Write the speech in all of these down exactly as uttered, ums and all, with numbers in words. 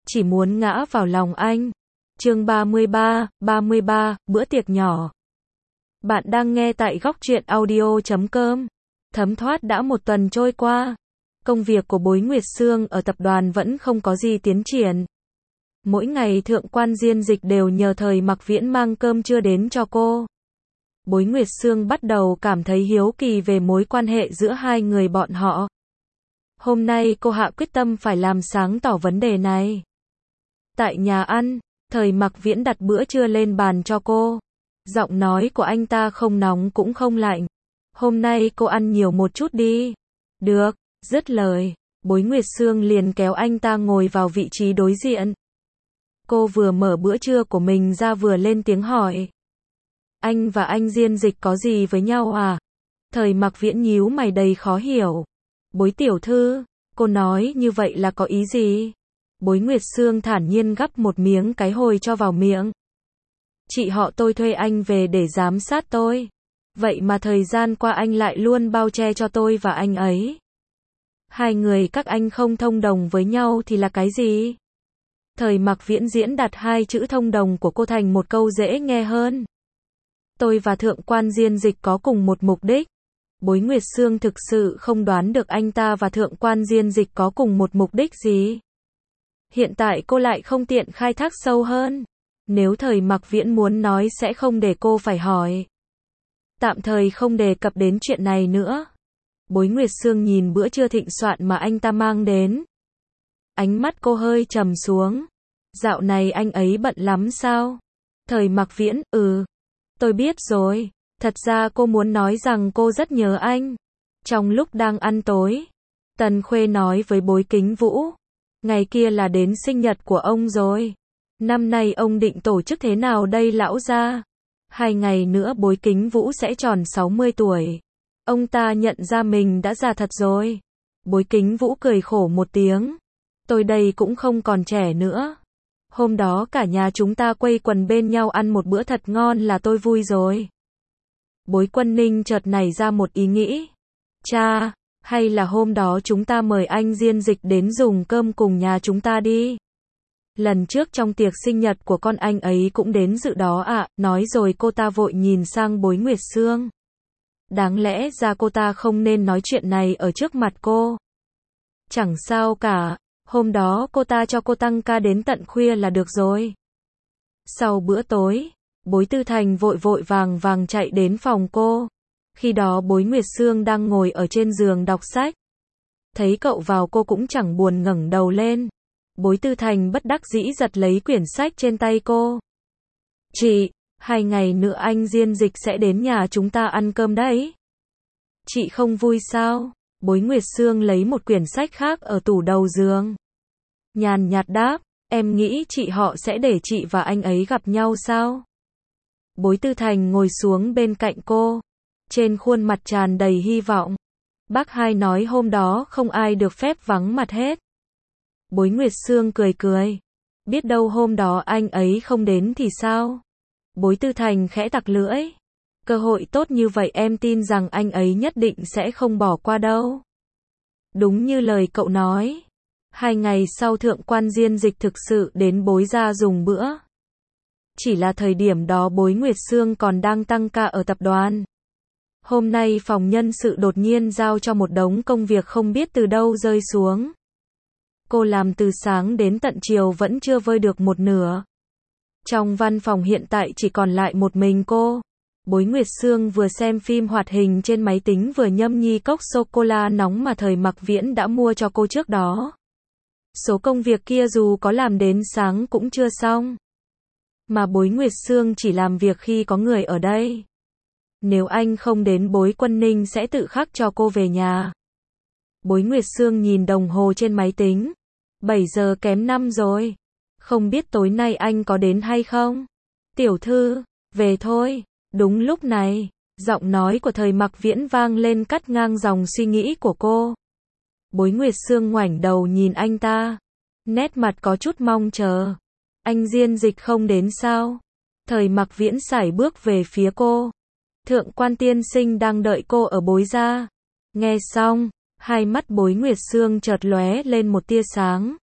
chỉ muốn ngã vào lòng anh. Chương ba mươi ba, ba mươi ba, bữa tiệc nhỏ. Bạn đang nghe tại góc truyện audio chấm com. Thấm thoát đã một tuần trôi qua. Công việc của Bối Nguyệt Sương ở tập đoàn vẫn không có gì tiến triển. Mỗi ngày thượng quan Diên Dịch đều nhờ Thời Mặc Viễn mang cơm trưa đến cho cô. Bối Nguyệt Sương bắt đầu cảm thấy hiếu kỳ về mối quan hệ giữa hai người bọn họ. Hôm nay cô hạ quyết tâm phải làm sáng tỏ vấn đề này. Tại nhà ăn, Thời Mặc Viễn đặt bữa trưa lên bàn cho cô. Giọng nói của anh ta không nóng cũng không lạnh. Hôm nay cô ăn nhiều một chút đi. Được, dứt lời, Bối Nguyệt Sương liền kéo anh ta ngồi vào vị trí đối diện. Cô vừa mở bữa trưa của mình ra vừa lên tiếng hỏi. Anh và anh Diên Dịch có gì với nhau à? Thời Mặc Viễn nhíu mày đầy khó hiểu. Bối tiểu thư, cô nói như vậy là có ý gì? Bối Nguyệt Sương thản nhiên gắp một miếng cái hồi cho vào miệng. Chị họ tôi thuê anh về để giám sát tôi. Vậy mà thời gian qua anh lại luôn bao che cho tôi và anh ấy. Hai người các anh không thông đồng với nhau thì là cái gì? Thời Mặc Viễn diễn đạt hai chữ thông đồng của cô thành một câu dễ nghe hơn. Tôi và thượng quan Diên Dịch có cùng một mục đích. Bối Nguyệt Sương thực sự không đoán được anh ta và thượng quan Diên Dịch có cùng một mục đích gì. Hiện tại cô lại không tiện khai thác sâu hơn. Nếu Thời Mặc Viễn muốn nói sẽ không để cô phải hỏi. Tạm thời không đề cập đến chuyện này nữa. Bối Nguyệt Sương nhìn bữa trưa thịnh soạn mà anh ta mang đến. Ánh mắt cô hơi trầm xuống. Dạo này anh ấy bận lắm sao? Thời Mặc Viễn, ừ. Tôi biết rồi. Thật ra cô muốn nói rằng cô rất nhớ anh. Trong lúc đang ăn tối, Tần Khuê nói với Bối Kính Vũ. Ngày kia là đến sinh nhật của ông rồi. Năm nay ông định tổ chức thế nào đây lão gia? Hai ngày nữa Bối Kính Vũ sẽ tròn sáu mươi tuổi. Ông ta nhận ra mình đã già thật rồi. Bối Kính Vũ cười khổ một tiếng. Tôi đây cũng không còn trẻ nữa. Hôm đó cả nhà chúng ta quây quần bên nhau ăn một bữa thật ngon là tôi vui rồi. Bối Quân Ninh chợt nảy ra một ý nghĩ. Cha, hay là hôm đó chúng ta mời anh Diên Dịch đến dùng cơm cùng nhà chúng ta đi. Lần trước trong tiệc sinh nhật của con anh ấy cũng đến dự đó ạ, à, nói rồi cô ta vội nhìn sang Bối Nguyệt Sương. Đáng lẽ ra cô ta không nên nói chuyện này ở trước mặt cô. Chẳng sao cả, hôm đó cô ta cho cô tăng ca đến tận khuya là được rồi. Sau bữa tối, Bối Tư Thành vội vội vàng vàng chạy đến phòng cô. Khi đó Bối Nguyệt Sương đang ngồi ở trên giường đọc sách. Thấy cậu vào cô cũng chẳng buồn ngẩng đầu lên. Bối Tư Thành bất đắc dĩ giật lấy quyển sách trên tay cô. Chị, hai ngày nữa anh Diên Dịch sẽ đến nhà chúng ta ăn cơm đấy. Chị không vui sao? Bối Nguyệt Sương lấy một quyển sách khác ở tủ đầu giường. Nhàn nhạt đáp, em nghĩ chị họ sẽ để chị và anh ấy gặp nhau sao? Bối Tư Thành ngồi xuống bên cạnh cô. Trên khuôn mặt tràn đầy hy vọng. Bác hai nói hôm đó không ai được phép vắng mặt hết. Bối Nguyệt Sương cười cười. Biết đâu hôm đó anh ấy không đến thì sao? Bối Tư Thành khẽ tặc lưỡi. Cơ hội tốt như vậy em tin rằng anh ấy nhất định sẽ không bỏ qua đâu. Đúng như lời cậu nói. Hai ngày sau thượng quan Diên Dịch thực sự đến Bối gia dùng bữa. Chỉ là thời điểm đó Bối Nguyệt Sương còn đang tăng ca ở tập đoàn. Hôm nay phòng nhân sự đột nhiên giao cho một đống công việc không biết từ đâu rơi xuống. Cô làm từ sáng đến tận chiều vẫn chưa vơi được một nửa. Trong văn phòng hiện tại chỉ còn lại một mình cô. Bối Nguyệt Sương vừa xem phim hoạt hình trên máy tính vừa nhâm nhi cốc sô-cô-la nóng mà Thời Mặc Viễn đã mua cho cô trước đó. Số công việc kia dù có làm đến sáng cũng chưa xong. Mà Bối Nguyệt Sương chỉ làm việc khi có người ở đây. Nếu anh không đến Bối Quân Ninh sẽ tự khắc cho cô về nhà. Bối Nguyệt Sương nhìn đồng hồ trên máy tính. bảy giờ kém năm rồi. Không biết tối nay anh có đến hay không? Tiểu thư, về thôi. Đúng lúc này, giọng nói của Thời Mặc Viễn vang lên cắt ngang dòng suy nghĩ của cô. Bối Nguyệt Sương ngoảnh đầu nhìn anh ta. Nét mặt có chút mong chờ. Anh Diên Dịch không đến sao? Thời Mặc Viễn sải bước về phía cô. Thượng quan tiên sinh đang đợi cô ở Bối gia. Nghe xong, hai mắt Bối Nguyệt Sương chợt lóe lên một tia sáng.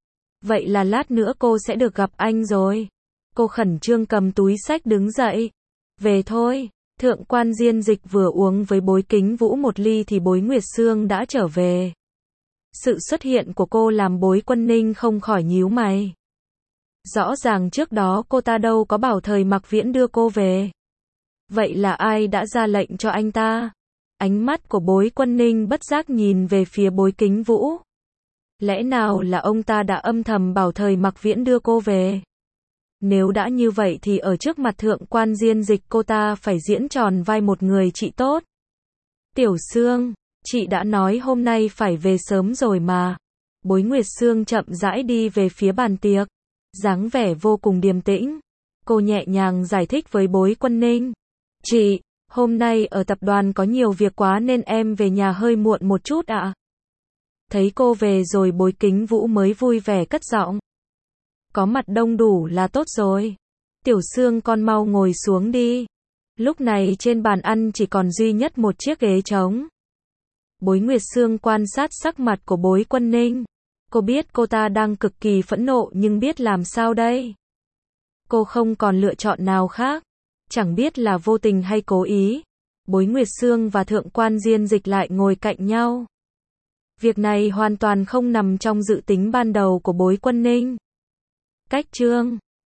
Vậy là lát nữa cô sẽ được gặp anh rồi. Cô khẩn trương cầm túi xách đứng dậy. Về thôi. Thượng quan Diên Dịch vừa uống với Bối Kính Vũ một ly thì Bối Nguyệt Sương đã trở về. Sự xuất hiện của cô làm Bối Quân Ninh không khỏi nhíu mày. Rõ ràng trước đó cô ta đâu có bảo Thời Mặc Viễn đưa cô về. Vậy là ai đã ra lệnh cho anh ta? Ánh mắt của Bối Quân Ninh bất giác nhìn về phía Bối Kính Vũ. Lẽ nào là ông ta đã âm thầm bảo Thời Mặc Viễn đưa cô về? Nếu đã như vậy thì ở trước mặt Thượng quan Diên Dịch cô ta phải diễn tròn vai một người chị tốt. Tiểu Sương, chị đã nói hôm nay phải về sớm rồi mà. Bối Nguyệt Sương chậm rãi đi về phía bàn tiệc, dáng vẻ vô cùng điềm tĩnh. Cô nhẹ nhàng giải thích với Bối Quân Ninh. Chị, hôm nay ở tập đoàn có nhiều việc quá nên em về nhà hơi muộn một chút ạ. Thấy cô về rồi Bối Kính Vũ mới vui vẻ cất giọng. Có mặt đông đủ là tốt rồi. Tiểu Sương con mau ngồi xuống đi. Lúc này trên bàn ăn chỉ còn duy nhất một chiếc ghế trống. Bối Nguyệt Sương quan sát sắc mặt của Bối Quân Ninh. Cô biết cô ta đang cực kỳ phẫn nộ nhưng biết làm sao đây. Cô không còn lựa chọn nào khác. Chẳng biết là vô tình hay cố ý. Bối Nguyệt Sương và Thượng quan Diên Dịch lại ngồi cạnh nhau. Việc này hoàn toàn không nằm trong dự tính ban đầu của Bối Quân Ninh. Cách chương